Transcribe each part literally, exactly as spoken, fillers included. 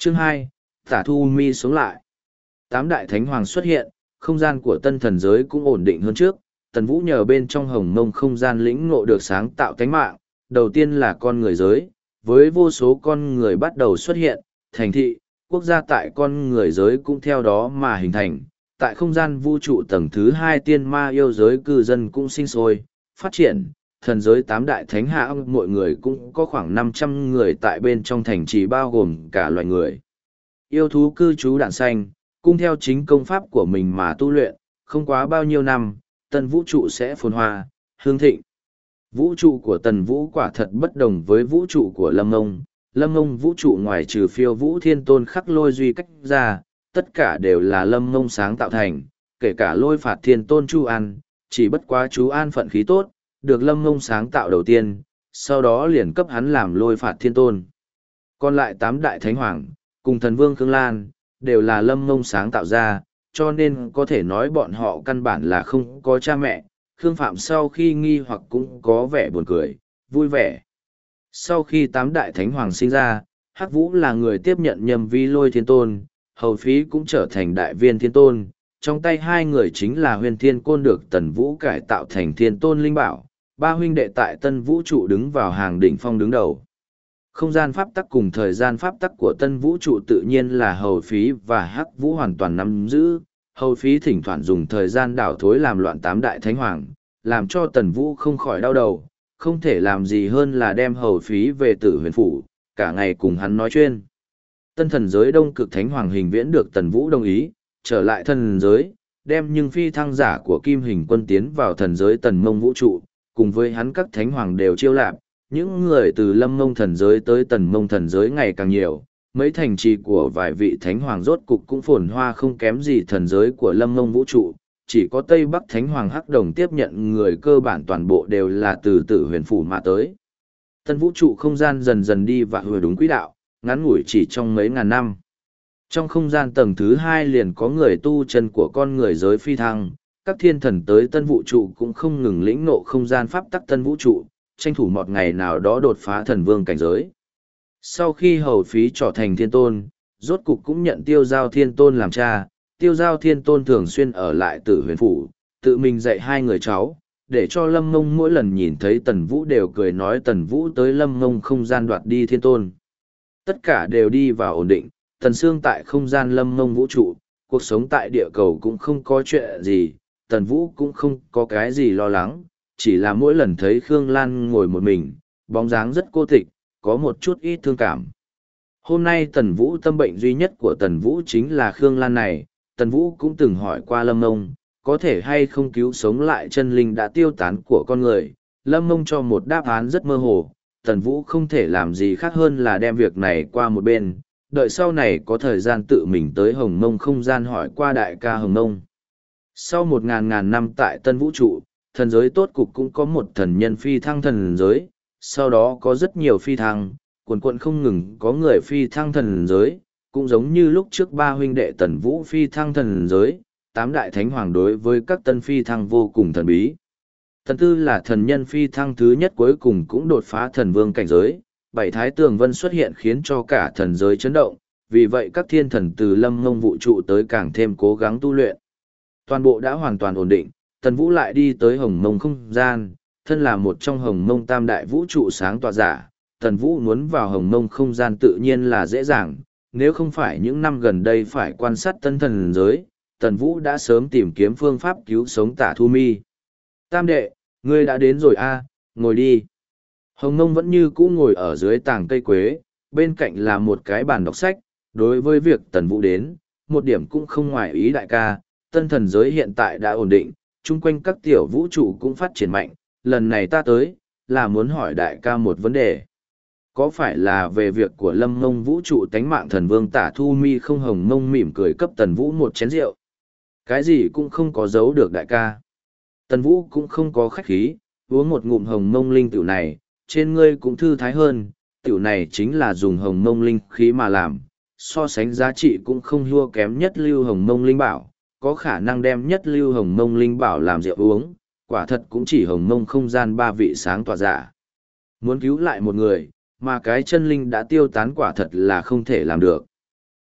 Chương hai, Tả Thu Mi sống lại. Tám đại thánh hoàng xuất hiện, không gian của tân thần giới cũng ổn định hơn trước. Tần Vũ nhờ bên trong hồng mông không gian lĩnh ngộ được sáng tạo tánh mạng. Đầu tiên là con người giới, với vô số con người bắt đầu xuất hiện, thành thị, quốc gia tại con người giới cũng theo đó mà hình thành. Tại không gian vũ trụ tầng thứ hai tiên ma yêu giới cư dân cũng sinh sôi, phát triển. Thần giới tám đại thánh hạ mỗi người cũng có khoảng năm trăm người tại bên trong thành trì bao gồm cả loài người. Yêu thú cư trú đản xanh, cung theo chính công pháp của mình mà tu luyện, không quá bao nhiêu năm, tân vũ trụ sẽ phồn hoa, hương thịnh. Vũ trụ của tần vũ quả thật bất đồng với vũ trụ của lâm ngông. Lâm ngông vũ trụ ngoài trừ phiêu vũ thiên tôn khắc lôi duy cách ra, tất cả đều là lâm ngông sáng tạo thành, kể cả lôi phạt thiên tôn chu an, chỉ bất quá chú an phận khí tốt, được lâm ngông sáng tạo đầu tiên, sau đó liền cấp hắn làm lôi phạt thiên tôn. Còn lại tám đại thánh hoàng, cùng thần vương Khương Lan, đều là lâm ngông sáng tạo ra, cho nên có thể nói bọn họ căn bản là không có cha mẹ. Khương Phạm sau khi nghi hoặc cũng có vẻ buồn cười, vui vẻ. Sau khi tám đại thánh hoàng sinh ra, Hắc Vũ là người tiếp nhận nhầm vi lôi thiên tôn, Hầu Phí cũng trở thành đại viên thiên tôn. Trong tay hai người chính là huyền thiên côn được tần vũ cải tạo thành thiên tôn linh bảo, ba huynh đệ tại tân vũ trụ đứng vào hàng đỉnh phong đứng đầu. Không gian pháp tắc cùng thời gian pháp tắc của tân vũ trụ tự nhiên là Hầu Phí và Hắc Vũ hoàn toàn nắm giữ. Hầu Phí thỉnh thoảng dùng thời gian đảo thối làm loạn tám đại thánh hoàng, làm cho tần vũ không khỏi đau đầu, không thể làm gì hơn là đem Hầu Phí về Tử Huyền phủ, cả ngày cùng hắn nói chuyên. Tân thần giới đông cực thánh hoàng hình viễn được tần vũ đồng ý, trở lại thần giới, đem nhưng phi thăng giả của kim hình quân tiến vào thần giới tần mông vũ trụ, cùng với hắn các thánh hoàng đều chiêu lạp. Những người từ lâm mông thần giới tới tần mông thần giới ngày càng nhiều, mấy thành trì của vài vị thánh hoàng rốt cục cũng phồn hoa không kém gì thần giới của lâm mông vũ trụ. Chỉ có Tây Bắc Thánh Hoàng Hắc Đồng tiếp nhận người cơ bản toàn bộ đều là từ Tử Huyền phủ mà tới. Tân vũ trụ không gian dần dần đi và hồi đúng quỹ đạo, ngắn ngủi chỉ trong mấy ngàn năm. Trong không gian tầng thứ hai liền có người tu chân của con người giới phi thăng, các thiên thần tới tân vũ trụ cũng không ngừng lĩnh ngộ không gian pháp tắc tân vũ trụ, tranh thủ một ngày nào đó đột phá thần vương cảnh giới. Sau khi Hầu Phí trở thành thiên tôn, rốt cục cũng nhận Tiêu Giao Thiên Tôn làm cha. Tiêu Giao Thiên Tôn thường xuyên ở lại Tử Huyền phủ, tự mình dạy hai người cháu, để cho Lâm Ngông mỗi lần nhìn thấy Tần Vũ đều cười nói Tần Vũ tới Lâm Ngông không gian đoạt đi thiên tôn. Tất cả đều đi vào ổn định, Tần Sương tại không gian Lâm Ngông vũ trụ, cuộc sống tại địa cầu cũng không có chuyện gì, Tần Vũ cũng không có cái gì lo lắng, chỉ là mỗi lần thấy Khương Lan ngồi một mình, bóng dáng rất cô tịch, có một chút ít thương cảm. Hôm nay Tần Vũ tâm bệnh duy nhất của Tần Vũ chính là Khương Lan này. Tần Vũ cũng từng hỏi qua Lâm Ngông, có thể hay không cứu sống lại chân linh đã tiêu tán của con người. Lâm Ngông cho một đáp án rất mơ hồ, Tần Vũ không thể làm gì khác hơn là đem việc này qua một bên, đợi sau này có thời gian tự mình tới Hồng Mông không gian hỏi qua đại ca Hồng Mông. Sau một ngàn ngàn năm tại Tân Vũ trụ, thần giới tốt cục cũng có một thần nhân phi thăng thần giới, sau đó có rất nhiều phi thăng, quần quận không ngừng có người phi thăng thần giới. Cũng giống như lúc trước ba huynh đệ Tần Vũ phi thăng thần giới, tám đại thánh hoàng đối với các tân phi thăng vô cùng thần bí. Tần Tư là thần nhân phi thăng thứ nhất cuối cùng cũng đột phá thần vương cảnh giới, bảy thái tường vân xuất hiện khiến cho cả thần giới chấn động, vì vậy các thiên thần từ lâm ngông vũ trụ tới càng thêm cố gắng tu luyện. Toàn bộ đã hoàn toàn ổn định, Tần Vũ lại đi tới hồng mông không gian, thân là một trong hồng mông tam đại vũ trụ sáng tỏa giả, Tần Vũ muốn vào hồng mông không gian tự nhiên là dễ dàng. Nếu không phải những năm gần đây phải quan sát tân thần giới, Tần Vũ đã sớm tìm kiếm phương pháp cứu sống Tả Thu Mi. Tam đệ, ngươi đã đến rồi a, ngồi đi. Hồng Mông vẫn như cũ ngồi ở dưới tàng cây quế, bên cạnh là một cái bàn đọc sách. Đối với việc Tần Vũ đến, một điểm cũng không ngoài ý đại ca, tân thần giới hiện tại đã ổn định, chung quanh các tiểu vũ trụ cũng phát triển mạnh. Lần này ta tới, là muốn hỏi đại ca một vấn đề. Có phải là về việc của lâm mông vũ trụ tánh mạng thần vương Tả Thu Mi không? Hồng Mông mỉm cười cấp Tần Vũ một chén rượu. Cái gì cũng không có giấu được đại ca. Tần Vũ cũng không có khách khí, uống một ngụm hồng mông linh tiểu này, trên ngươi cũng thư thái hơn, tiểu này chính là dùng hồng mông linh khí mà làm, so sánh giá trị cũng không thua kém nhất lưu hồng mông linh bảo, có khả năng đem nhất lưu hồng mông linh bảo làm rượu uống, quả thật cũng chỉ hồng mông không gian ba vị sáng tỏa giả. Muốn cứu lại một người, mà cái chân linh đã tiêu tán quả thật là không thể làm được.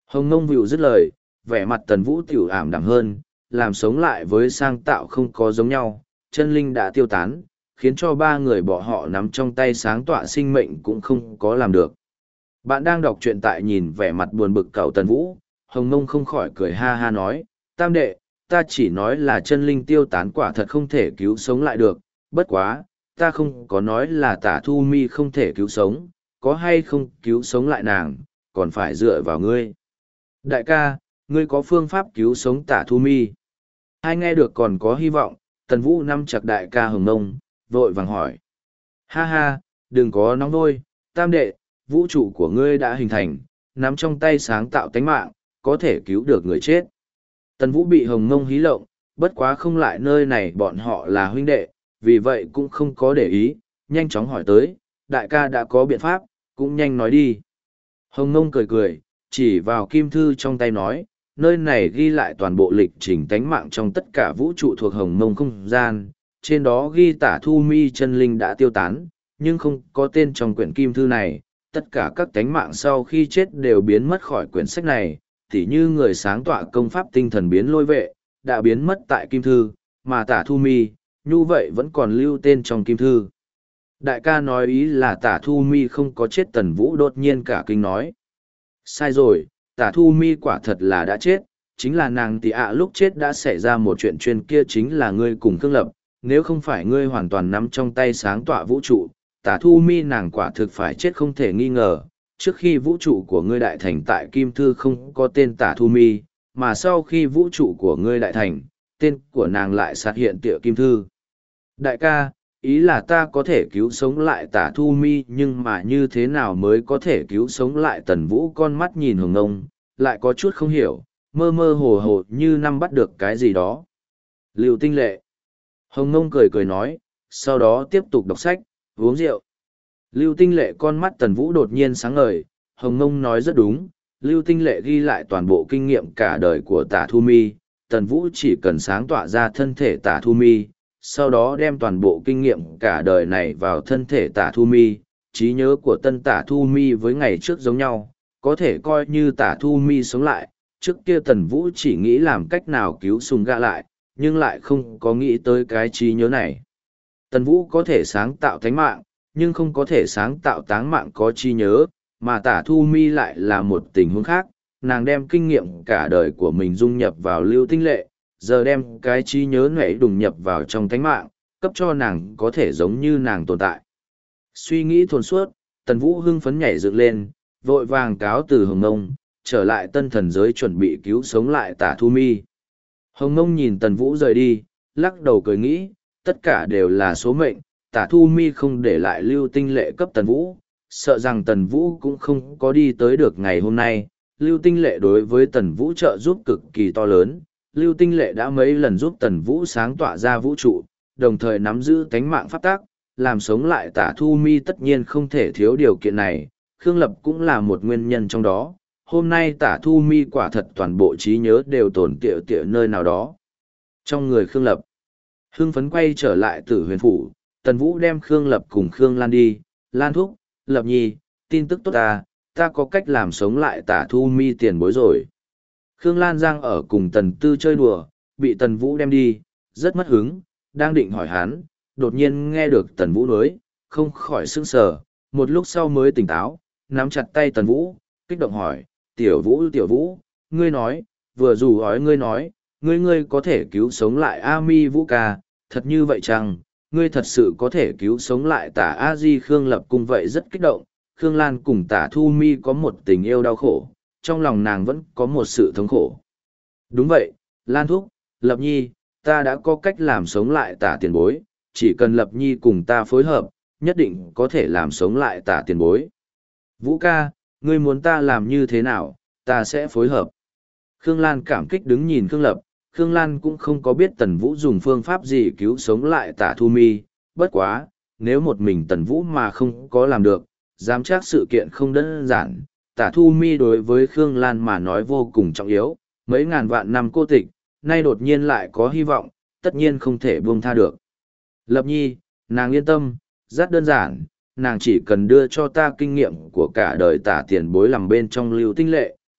Hồng Ngông Vịu dứt lời, vẻ mặt Tần Vũ tiểu ảm đạm hơn, làm sống lại với sang tạo không có giống nhau, chân linh đã tiêu tán, khiến cho ba người bọn họ nắm trong tay sáng tọa sinh mệnh cũng không có làm được. Bạn đang đọc truyện tại nhìn vẻ mặt buồn bực cậu Tần Vũ, Hồng Ngông không khỏi cười ha ha nói, tam đệ, ta chỉ nói là chân linh tiêu tán quả thật không thể cứu sống lại được, bất quá, ta không có nói là tả thu mi không thể cứu sống, có hay không cứu sống lại nàng, còn phải dựa vào ngươi. Đại ca, ngươi có phương pháp cứu sống tả thu mi. Hai nghe được còn có hy vọng, Tần Vũ nắm chặt đại ca Hồng Ngông, vội vàng hỏi. Ha ha, đừng có nóng vôi, tam đệ, vũ trụ của ngươi đã hình thành, nắm trong tay sáng tạo tánh mạng, có thể cứu được người chết. Tần Vũ bị Hồng Ngông hí lộng, bất quá không lại nơi này bọn họ là huynh đệ, vì vậy cũng không có để ý, nhanh chóng hỏi tới, đại ca đã có biện pháp, cũng nhanh nói đi. Hồng Ngông cười cười, chỉ vào kim thư trong tay nói, nơi này ghi lại toàn bộ lịch trình tánh mạng trong tất cả vũ trụ thuộc Hồng Mông không gian, trên đó ghi tả thu mi chân linh đã tiêu tán, nhưng không có tên trong quyển kim thư này, tất cả các tánh mạng sau khi chết đều biến mất khỏi quyển sách này, tỉ như người sáng tọa công pháp tinh thần biến lôi vệ, đã biến mất tại kim thư, mà tả thu mi, như vậy vẫn còn lưu tên trong kim thư. Đại ca nói ý là tả thu mi không có chết. Tần Vũ đột nhiên cả kinh nói. Sai rồi, tả thu mi quả thật là đã chết, chính là nàng tỷ ạ lúc chết đã xảy ra một chuyện chuyên kia chính là ngươi cùng Khương Lập, nếu không phải ngươi hoàn toàn nắm trong tay sáng tọa vũ trụ, tả thu mi nàng quả thực phải chết không thể nghi ngờ. Trước khi vũ trụ của ngươi đại thành tại Kim Thư không có tên tả thu mi, mà sau khi vũ trụ của ngươi đại thành, tên của nàng lại sát hiện tựa Kim Thư. Đại ca, ý là ta có thể cứu sống lại tả thu mi nhưng mà như thế nào mới có thể cứu sống lại. Tần Vũ con mắt nhìn Hồng Ngông, lại có chút không hiểu, mơ mơ hồ hồ như năm bắt được cái gì đó. Lưu Tinh Lệ. Hồng Ngông cười cười nói, sau đó tiếp tục đọc sách, uống rượu. Lưu Tinh Lệ con mắt Tần Vũ đột nhiên sáng ngời, Hồng Ngông nói rất đúng, Lưu Tinh Lệ ghi lại toàn bộ kinh nghiệm cả đời của tả thu mi, Tần Vũ chỉ cần sáng tỏa ra thân thể tả thu mi, sau đó đem toàn bộ kinh nghiệm cả đời này vào thân thể tả thu mi, trí nhớ của tân tả thu mi với ngày trước giống nhau, có thể coi như tả thu mi sống lại. Trước kia Tần Vũ chỉ nghĩ làm cách nào cứu Sùng Gạ lại, nhưng lại không có nghĩ tới cái trí nhớ này. Tần Vũ có thể sáng tạo thánh mạng, nhưng không có thể sáng tạo táng mạng có trí nhớ, mà tả thu mi lại là một tình huống khác. Nàng đem kinh nghiệm cả đời của mình dung nhập vào Lưu Tinh Lệ, giờ đem cái trí nhớ nảy đùng nhập vào trong thánh mạng, cấp cho nàng có thể giống như nàng tồn tại. Suy nghĩ thồn suốt, Tần Vũ hưng phấn nhảy dựng lên, vội vàng cáo từ Hồng Ngông, trở lại tân thần giới chuẩn bị cứu sống lại tả thu mi. Hồng Ngông nhìn Tần Vũ rời đi, lắc đầu cười nghĩ, tất cả đều là số mệnh, tả thu mi không để lại Lưu Tinh Lệ cấp Tần Vũ, sợ rằng Tần Vũ cũng không có đi tới được ngày hôm nay. Lưu Tinh Lệ đối với Tần Vũ trợ giúp cực kỳ to lớn, Lưu Tinh Lệ đã mấy lần giúp Tần Vũ sáng tỏa ra vũ trụ, đồng thời nắm giữ tánh mạng pháp tác, làm sống lại tả thu mi tất nhiên không thể thiếu điều kiện này, Khương Lập cũng là một nguyên nhân trong đó. Hôm nay tả thu mi quả thật toàn bộ trí nhớ đều tồn tiệu tiệu nơi nào đó trong người Khương Lập. Hưng phấn quay trở lại Tử Huyền Phủ, Tần Vũ đem Khương Lập cùng Khương Lan đi. Lan thúc, Lập nhi, tin tức tốt ta, ta có cách làm sống lại tả thu mi tiền bối rồi. Khương Lan Giang ở cùng Tần Tư chơi đùa, bị Tần Vũ đem đi, rất mất hứng, đang định hỏi hắn, đột nhiên nghe được Tần Vũ nói, không khỏi sững sờ, một lúc sau mới tỉnh táo, nắm chặt tay Tần Vũ, kích động hỏi, tiểu Vũ tiểu Vũ, ngươi nói, vừa dù hỏi ngươi nói, ngươi ngươi có thể cứu sống lại A Mi Vũ ca, thật như vậy chăng? Ngươi thật sự có thể cứu sống lại tả A Di. Khương Lập cùng vậy rất kích động, Khương Lan cùng tả thu mi có một tình yêu đau khổ, trong lòng nàng vẫn có một sự thống khổ. Đúng vậy, Lan thúc, Lập nhi, ta đã có cách làm sống lại tả tiền bối, chỉ cần Lập nhi cùng ta phối hợp, nhất định có thể làm sống lại tả tiền bối. Vũ ca, ngươi muốn ta làm như thế nào, ta sẽ phối hợp. Khương Lan cảm kích đứng nhìn Khương Lập, Khương Lan cũng không có biết Tần Vũ dùng phương pháp gì cứu sống lại tả thu mi, bất quá, nếu một mình Tần Vũ mà không có làm được, dám chắc sự kiện không đơn giản. Tả thu mi đối với Khương Lan mà nói vô cùng trọng yếu, mấy ngàn vạn năm cô tịch, nay đột nhiên lại có hy vọng, tất nhiên không thể buông tha được. Lập nhi, nàng yên tâm, rất đơn giản, nàng chỉ cần đưa cho ta kinh nghiệm của cả đời tả tiền bối làm bên trong Lưu Tinh Lệ,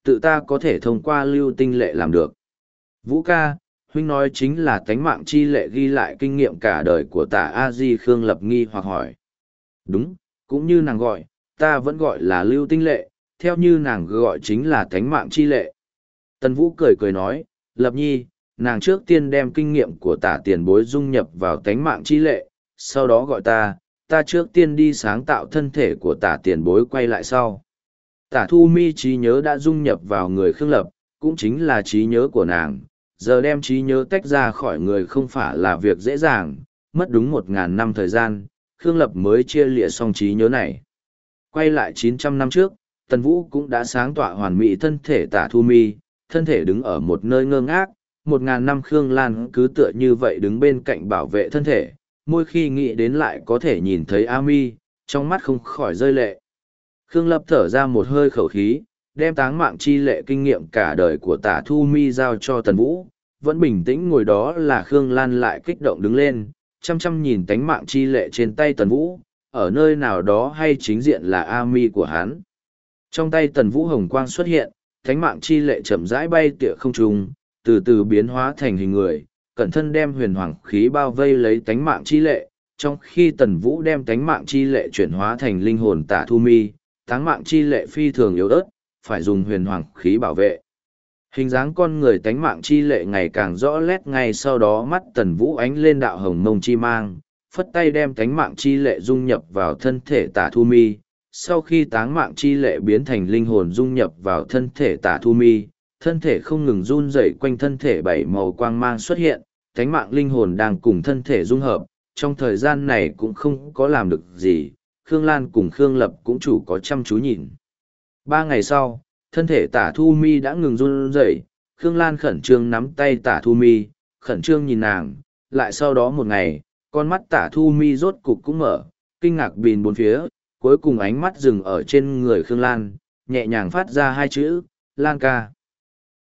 tự ta có thể thông qua lưu tinh lệ làm được. Vũ ca, huynh nói chính là tánh mạng chi lệ ghi lại kinh nghiệm cả đời của tả A-di. Khương Lập nghi hoặc hỏi. Đúng, cũng như nàng gọi, ta vẫn gọi là lưu tinh lệ, theo như nàng gọi chính là tánh mạng chi lệ. Tần Vũ cười cười nói, Lập nhi, nàng trước tiên đem kinh nghiệm của tả tiền bối dung nhập vào tánh mạng chi lệ, sau đó gọi ta, ta trước tiên đi sáng tạo thân thể của tả tiền bối quay lại sau. Tả Thu Mi trí nhớ đã dung nhập vào người Khương Lập, cũng chính là trí nhớ của nàng, giờ đem trí nhớ tách ra khỏi người không phải là việc dễ dàng, mất đúng một ngàn năm thời gian, Khương Lập mới chia lịa xong trí nhớ này. Quay lại chín trăm năm trước, Tần Vũ cũng đã sáng tọa hoàn mỹ thân thể Tả Thu Mi, thân thể đứng ở một nơi ngơ ngác, một ngàn năm Khương Lan cứ tựa như vậy đứng bên cạnh bảo vệ thân thể, mỗi khi nghĩ đến lại có thể nhìn thấy A Mi, trong mắt không khỏi rơi lệ. Khương Lập thở ra một hơi khẩu khí, đem táng mạng chi lệ kinh nghiệm cả đời của Tả Thu Mi giao cho Tần Vũ, vẫn bình tĩnh ngồi đó là Khương Lan lại kích động đứng lên, chăm chăm nhìn tánh mạng chi lệ trên tay Tần Vũ, ở nơi nào đó hay chính diện là A Mi của hắn. Trong tay Tần Vũ hồng quang xuất hiện, tánh mạng chi lệ chậm rãi bay tựa không trung, từ từ biến hóa thành hình người, cẩn thân đem huyền hoàng khí bao vây lấy tánh mạng chi lệ, trong khi Tần Vũ đem tánh mạng chi lệ chuyển hóa thành linh hồn Tả Thu Mi, táng mạng chi lệ phi thường yếu ớt, phải dùng huyền hoàng khí bảo vệ. Hình dáng con người tánh mạng chi lệ ngày càng rõ nét, ngay sau đó mắt Tần Vũ ánh lên đạo hồng mông chi mang, phất tay đem tánh mạng chi lệ dung nhập vào thân thể Tả Thu Mi. Sau khi táng mạng chi lệ biến thành linh hồn dung nhập vào thân thể Tả Thu Mi, thân thể không ngừng run rẩy, quanh thân thể bảy màu quang mang xuất hiện, tánh mạng linh hồn đang cùng thân thể dung hợp, trong thời gian này cũng không có làm được gì, Khương Lan cùng Khương Lập cũng chủ có chăm chú nhìn. Ba ngày sau, thân thể Tả Thu Mi đã ngừng run rẩy, Khương Lan khẩn trương nắm tay Tả Thu Mi, khẩn trương nhìn nàng, lại sau đó một ngày, con mắt Tả Thu Mi rốt cục cũng mở, kinh ngạc bìn bốn phía, cuối cùng ánh mắt dừng ở trên người Khương Lan, nhẹ nhàng phát ra hai chữ, Lan ca.